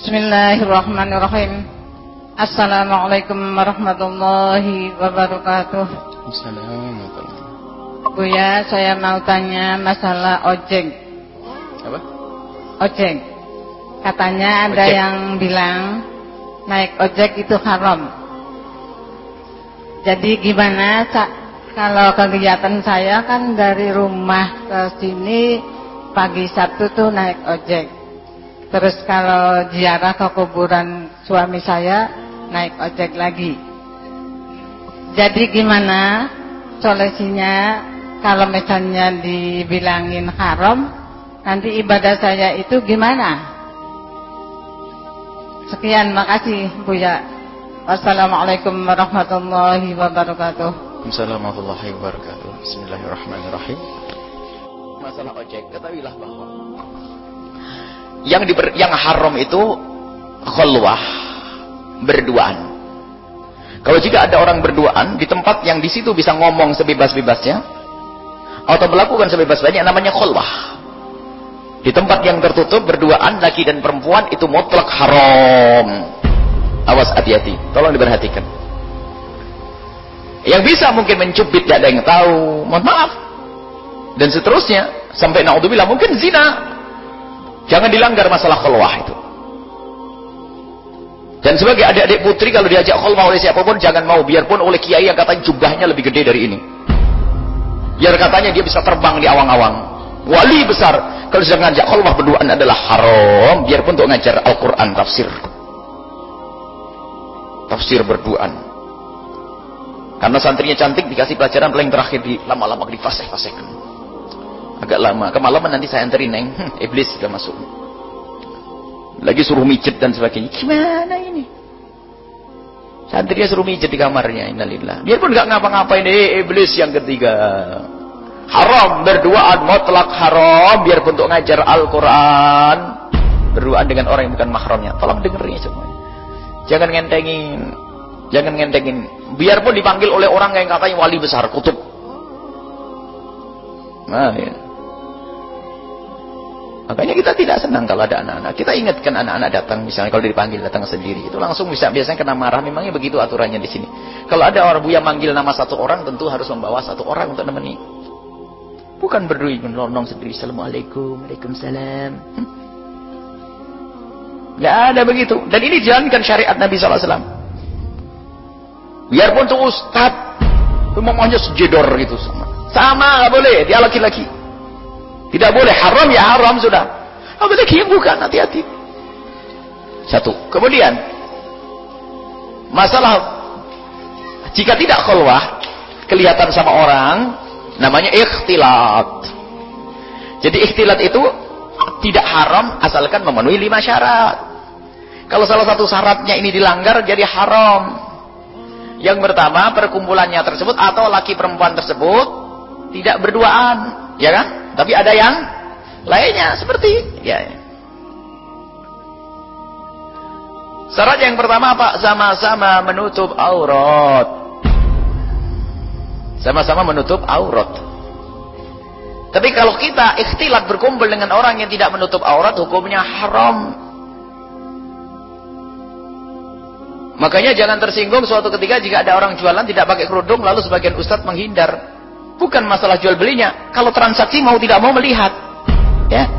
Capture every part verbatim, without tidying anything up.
Bismillahirrahmanirrahim. Assalamualaikum warahmatullahi wabarakatuh. Assalamualaikum. Buya, saya mau tanya masalah ojek. Apa? Ojek. Katanya ada Ojek. yang bilang naik ojek itu haram. Jadi gimana Sa- kalau kegiatan saya kan dari rumah ke sini pagi Sabtu tuh naik ojek. Terus kalau ziarah ke kuburan suami saya naik ojek lagi. Jadi gimana solusinya kalau misalnya dibilangin haram, nanti ibadah saya itu gimana? Sekian, makasih Buya. Wassalamualaikum warahmatullahi wabarakatuh. Assalamualaikum warahmatullahi wabarakatuh. Bismillahirrahmanirrahim. Masalah ojek, ketahuilah bahwa yang diber, yang haram itu khulwah, berduaan. Kalau jika ada orang berduaan di tempat yang di situ bisa ngomong sebebas-bebasnya atau melakukan sebebas-bebasnya, namanya khulwah. Di tempat yang tertutup berduaan laki dan perempuan itu mutlak haram. Awas, hati-hati, tolong diperhatikan. Yang bisa mungkin mencubit, tidak ada yang tahu, mohon maaf, dan seterusnya sampai naudzubillah mungkin zina. Jangan dilanggar masalah khulwah itu. Dan sebagai adik-adik putri kalau diajak khulwah oleh siapapun jangan mau, biarpun oleh kiai yang katanya jubahnya lebih gede dari ini, biar katanya dia bisa terbang di awang-awang, wali besar, kalau sedang ngajak khulwah berduaan adalah haram, biarpun untuk ngajar Al-Quran tafsir tafsir berduaan. Karena santrinya cantik dikasih pelajaran paling terakhir, di lama-lama difasih-fasihkan agak lama, kemalaman nanti saya anterin neng, hm, iblis sudah masuk lagi, suruh mijet dan sebagainya. Gimana ini santrinya suruh mijet di kamarnya, innalillah, biarpun gak ngapa-ngapain. Eh, iblis yang ketiga, haram berduaan, mutlak haram, biarpun untuk ngajar Al-Quran berduaan dengan orang yang bukan mahramnya. Tolong dengerin semuanya, jangan ngentengin, jangan ngentengin, biarpun dipanggil oleh orang yang katanya wali besar, kutub. Nah, ya. Makanya kita tidak senang kalau ada anak-anak. Kita ingatkan anak-anak datang, misalnya kalau dipanggil datang sendiri, itu langsung bisa, biasanya kena marah. Memangnya begitu aturannya di sini. Kalau ada orang buya manggil nama satu orang, tentu harus membawa satu orang untuk nemeni. Bukan berdui melonong sendiri, assalamualaikum, waalaikumsalam. Hmm? Gak ada begitu. Dan ini dijalankan syariat Nabi sallallahu alaihi wasallam. Biarpun tuh ustad, memangnya sejedor gitu sama, sama gak boleh. Dia laki-laki. Tidak boleh, haram ya haram sudah. Apalagi yang bukan, hati-hati. Satu. Kemudian masalah jika tidak khulwah, kelihatan sama orang, namanya ikhtilat. Jadi ikhtilat itu tidak haram asalkan memenuhi lima syarat. Kalau salah satu syaratnya ini dilanggar, jadi haram. Yang pertama, perkumpulannya tersebut atau laki perempuan tersebut tidak berduaan, ya kan? Tapi ada yang lainnya seperti ya. Syarat yang pertama apa? Sama-sama menutup aurat. Sama-sama menutup aurat. Tapi kalau kita ikhtilat berkumpul dengan orang yang tidak menutup aurat, hukumnya haram. Makanya jangan tersinggung suatu ketika jika ada orang jualan tidak pakai kerudung lalu sebagian ustadz menghindar. Bukan masalah jual belinya. Kalau transaksi mau tidak mau melihat, ya,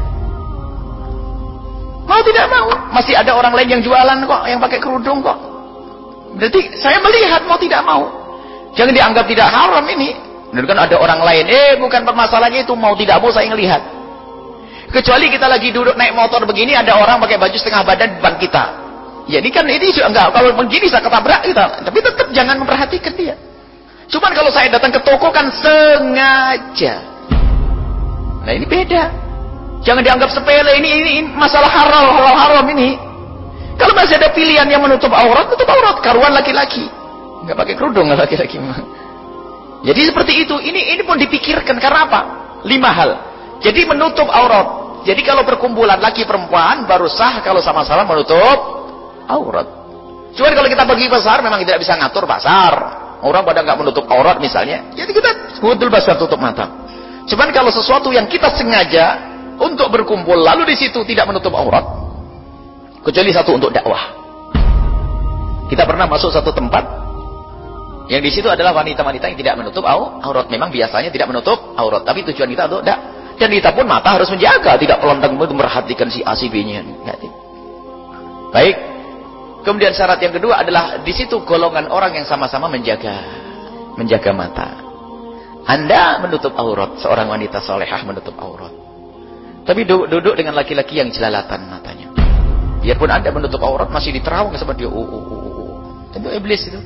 mau tidak mau. Masih ada orang lain yang jualan kok, yang pakai kerudung kok. Berarti saya melihat mau tidak mau. Jangan dianggap tidak haram ini. Dan kan ada orang lain, eh bukan permasalahannya itu, mau tidak mau saya ngelihat. Kecuali kita lagi duduk naik motor begini, ada orang pakai baju setengah badan depan kita. Ya ini kan ini juga enggak, kalau begini saya ketabrak kita. Tapi tetap jangan memperhatikan dia. Cuman kalau saya datang ke toko kan sengaja. Nah ini beda. Jangan dianggap sepele, ini ini, ini masalah halal, halal haram ini. Kalau masih ada pilihan yang menutup aurat, tutup aurat. Karuan laki-laki, nggak pakai kerudung laki-laki. Jadi seperti itu. Ini ini pun dipikirkan karena apa? Lima hal. Jadi menutup aurat. Jadi kalau perkumpulan laki perempuan baru sah kalau sama-sama menutup aurat. Cuman kalau kita pergi pasar memang tidak bisa ngatur pasar. Orang pada nggak menutup aurat misalnya, jadi kita betul basah tutup mata. Cuman kalau sesuatu yang kita sengaja untuk berkumpul lalu di situ tidak menutup aurat, Kecuali satu untuk dakwah. Kita pernah masuk satu tempat yang di situ adalah wanita-wanita yang tidak menutup aurat. Memang biasanya tidak menutup aurat, tapi tujuan kita untuk dak. Dan kita pun mata harus menjaga, tidak pelantang memperhatikan si A si B-nya. Baik. Kemudian syarat yang kedua adalah di situ golongan orang yang sama-sama menjaga menjaga mata. Anda menutup aurat, seorang wanita solehah menutup aurat. Tapi duduk dengan laki-laki yang jelalatan matanya. Biarpun Anda menutup aurat masih diterawang sama dia. Oh, oh, oh, oh. Itu iblis itu.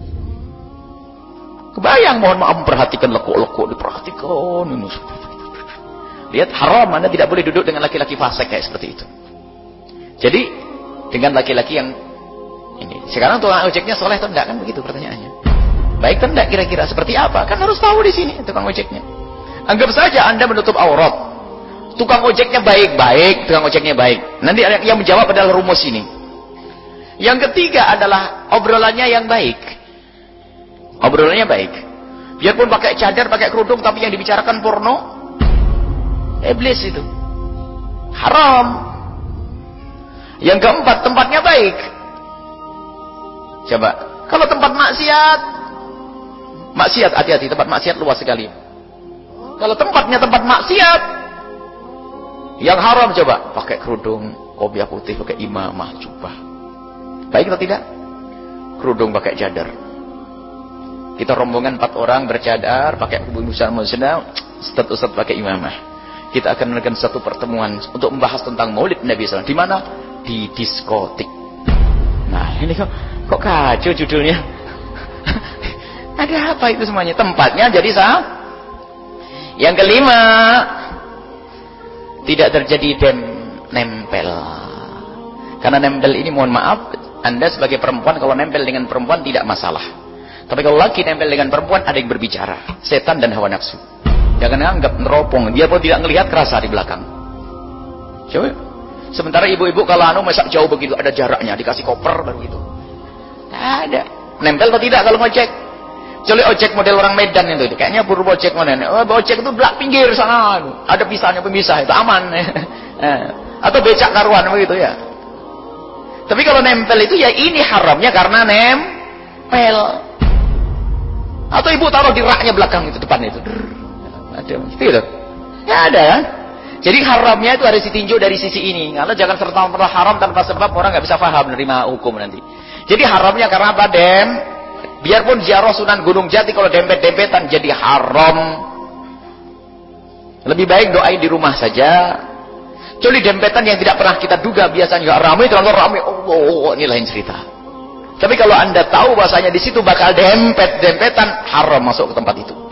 Kebayang, mohon maaf, memperhatikan lekuk-lekuk, diperhatikan. Lihat, haram, Anda tidak boleh duduk dengan laki-laki fasik kayak seperti itu. Jadi dengan laki-laki yang ini. Sekarang tukang ojeknya soleh atau enggak, kan begitu pertanyaannya. Baik atau enggak kira-kira seperti apa? Kan harus tahu di sini tukang ojeknya. Anggap saja Anda menutup aurat. Tukang ojeknya baik-baik, tukang ojeknya baik. Nanti yang menjawab adalah rumus ini. Yang ketiga adalah obrolannya yang baik. Obrolannya baik. Biarpun pakai cadar, pakai kerudung, tapi yang dibicarakan porno, iblis itu. Haram. Yang keempat, tempatnya baik. Coba, kalau tempat maksiat, maksiat, hati-hati, tempat maksiat luas sekali. Kalau tempatnya tempat maksiat, yang haram coba, pakai kerudung, kopiah putih, pakai imamah, jubah. Baik atau tidak? Kerudung pakai cadar. Kita rombongan empat orang bercadar, pakai busana musnah, ustaz-ustaz pakai imamah. Kita akan melakukan satu pertemuan untuk membahas tentang Maulid Nabi shallallahu alaihi wasallam. Di mana? Di diskotik. Nah, ini kok kok kacau judulnya. Ada apa itu semuanya? Tempatnya jadi sah. Yang kelima, tidak terjadi dem nempel. Karena nempel ini, mohon maaf, Anda sebagai perempuan kalau nempel dengan perempuan tidak masalah. Tapi kalau laki nempel dengan perempuan, ada yang berbicara, setan dan hawa nafsu. Jangan anggap neropong, dia pun tidak melihat kerasa di belakang. Coba. Sementara ibu-ibu kalau anu masak jauh begitu, ada jaraknya, dikasih koper baru itu. Tidak ada. Nempel atau tidak kalau ngojek? Kecuali ojek model orang Medan itu, itu. Kayaknya buru ojek mana? Oh, ojek itu belak pinggir sana, ada pisahnya pemisah, itu aman. Atau becak karuan begitu ya. Tapi kalau nempel itu ya ini haramnya karena nempel. Atau ibu taruh di raknya belakang itu, depan itu. Ada, gitu. Ya ada kan? Jadi haramnya itu harus ditinjau dari sisi ini. Karena jangan serta-merta haram tanpa sebab, orang nggak bisa paham menerima hukum nanti. Jadi haramnya karena apa? Dem. Biarpun ziarah Sunan Gunung Jati kalau dempet-dempetan jadi haram. Lebih baik doain di rumah saja. Kecuali dempetan yang tidak pernah kita duga, biasanya ramai, terlalu ramai. Oh, ini lain cerita. Tapi kalau Anda tahu bahasanya di situ bakal dempet-dempetan, haram masuk ke tempat itu.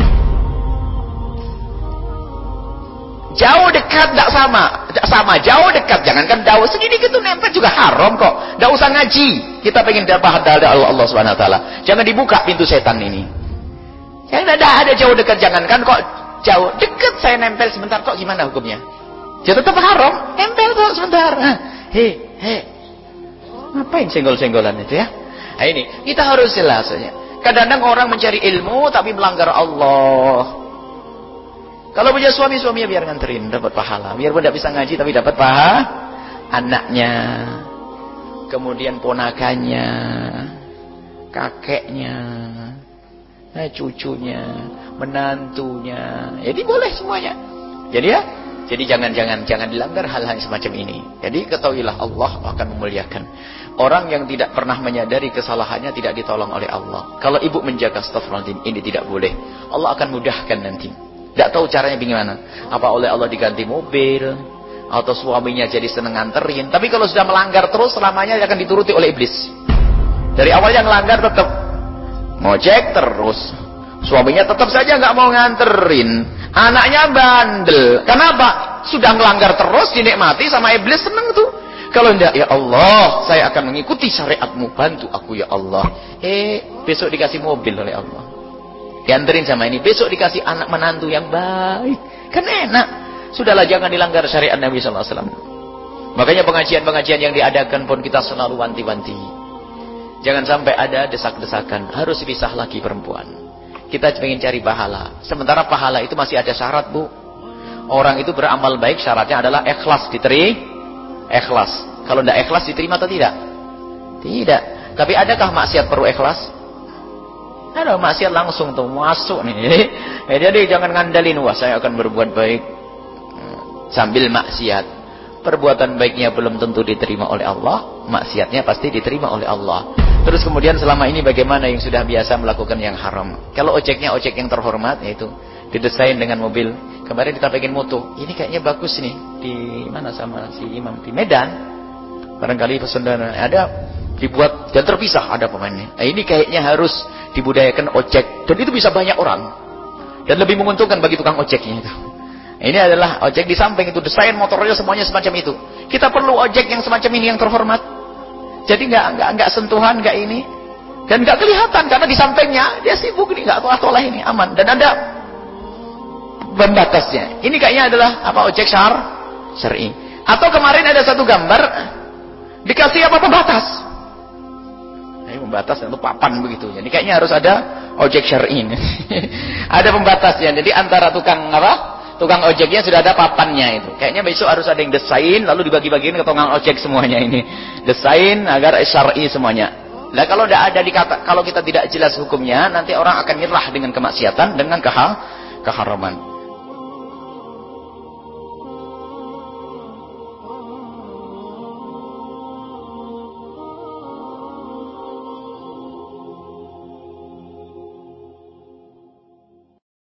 Jauh dekat tidak sama, tidak sama. Jauh dekat, jangankan jauh segini gitu nempel juga haram kok. Tidak usah ngaji. Kita pengen dapat dari Allah, Allah Subhanahu Wa Taala. Jangan dibuka pintu setan ini. Yang ada ada jauh dekat, jangankan kok jauh dekat saya nempel sebentar kok gimana hukumnya? Ya tetap haram, nempel kok sebentar. Hei, hei. Ngapain senggol-senggolan itu ya? Nah ini, kita harus jelas saja. Kadang-kadang orang mencari ilmu tapi melanggar Allah. Kalau punya suami, suaminya biar nganterin, dapat pahala. Biarpun tidak bisa ngaji tapi dapat pahala. Anaknya, kemudian ponakannya, kakeknya, nah, cucunya, menantunya. Jadi boleh semuanya. Jadi ya, jadi jangan-jangan jangan dilanggar hal-hal semacam ini. Jadi ketahuilah Allah akan memuliakan. Orang yang tidak pernah menyadari kesalahannya tidak ditolong oleh Allah. Kalau ibu menjaga astagfirullahaladzim, ini tidak boleh. Allah akan mudahkan nanti. Tidak tahu caranya bagaimana. Apa oleh Allah diganti mobil, atau suaminya jadi seneng nganterin. Tapi kalau sudah melanggar terus, selamanya akan dituruti oleh iblis. Dari awalnya melanggar tetap ngojek terus, suaminya tetap saja nggak mau nganterin, anaknya bandel. Kenapa? Sudah melanggar terus, dinikmati sama iblis, seneng tuh. Kalau tidak, ya Allah, saya akan mengikuti syariatmu, bantu aku ya Allah. Eh, besok dikasih mobil oleh Allah, dianterin sama ini, besok dikasih anak menantu yang baik, kan enak. Sudahlah, jangan dilanggar syariat Nabi Sallallahu Alaihi Wasallam. Makanya pengajian-pengajian yang diadakan pun kita selalu wanti-wanti. Jangan sampai ada desak-desakan, harus pisah laki perempuan. Kita ingin cari pahala, sementara pahala itu masih ada syarat, Bu. Orang itu beramal baik, syaratnya adalah ikhlas, diteri, ikhlas. Kalau tidak ikhlas diterima atau tidak? Tidak. Tapi adakah maksiat perlu ikhlas? Ada maksiat langsung tuh masuk nih. Jadi jangan ngandalin, wah saya akan berbuat baik sambil maksiat. Perbuatan baiknya belum tentu diterima oleh Allah, maksiatnya pasti diterima oleh Allah. Terus kemudian selama ini bagaimana yang sudah biasa melakukan yang haram? Kalau ojeknya ojek yang terhormat, yaitu didesain dengan mobil. Kemarin kita pengen moto, ini kayaknya bagus nih di mana sama si Imam di Medan. Barangkali pesendana ada dibuat dan terpisah ada pemainnya. Nah, ini kayaknya harus dibudayakan ojek dan itu bisa banyak orang dan lebih menguntungkan bagi tukang ojeknya itu. Ini adalah ojek di samping itu desain motornya semuanya semacam itu. Kita perlu ojek yang semacam ini yang terhormat. Jadi nggak nggak nggak sentuhan, nggak ini dan nggak kelihatan karena di sampingnya dia sibuk nih, nggak tolah-tolah ini aman dan ada pembatasnya. Ini kayaknya adalah apa ojek syar syar'i. Atau kemarin ada satu gambar dikasih apa pembatas. Ini pembatas itu papan begitu. Jadi kayaknya harus ada ojek syar'i. Ada pembatasnya. Jadi antara tukang apa? Tukang ojeknya sudah ada papannya itu. Kayaknya besok harus ada yang desain lalu dibagi-bagiin ke tukang ojek semuanya ini. Desain agar syar'i semuanya. Nah, kalau tidak ada dikata, kalau kita tidak jelas hukumnya, nanti orang akan nyerah dengan kemaksiatan, dengan keha, keharaman.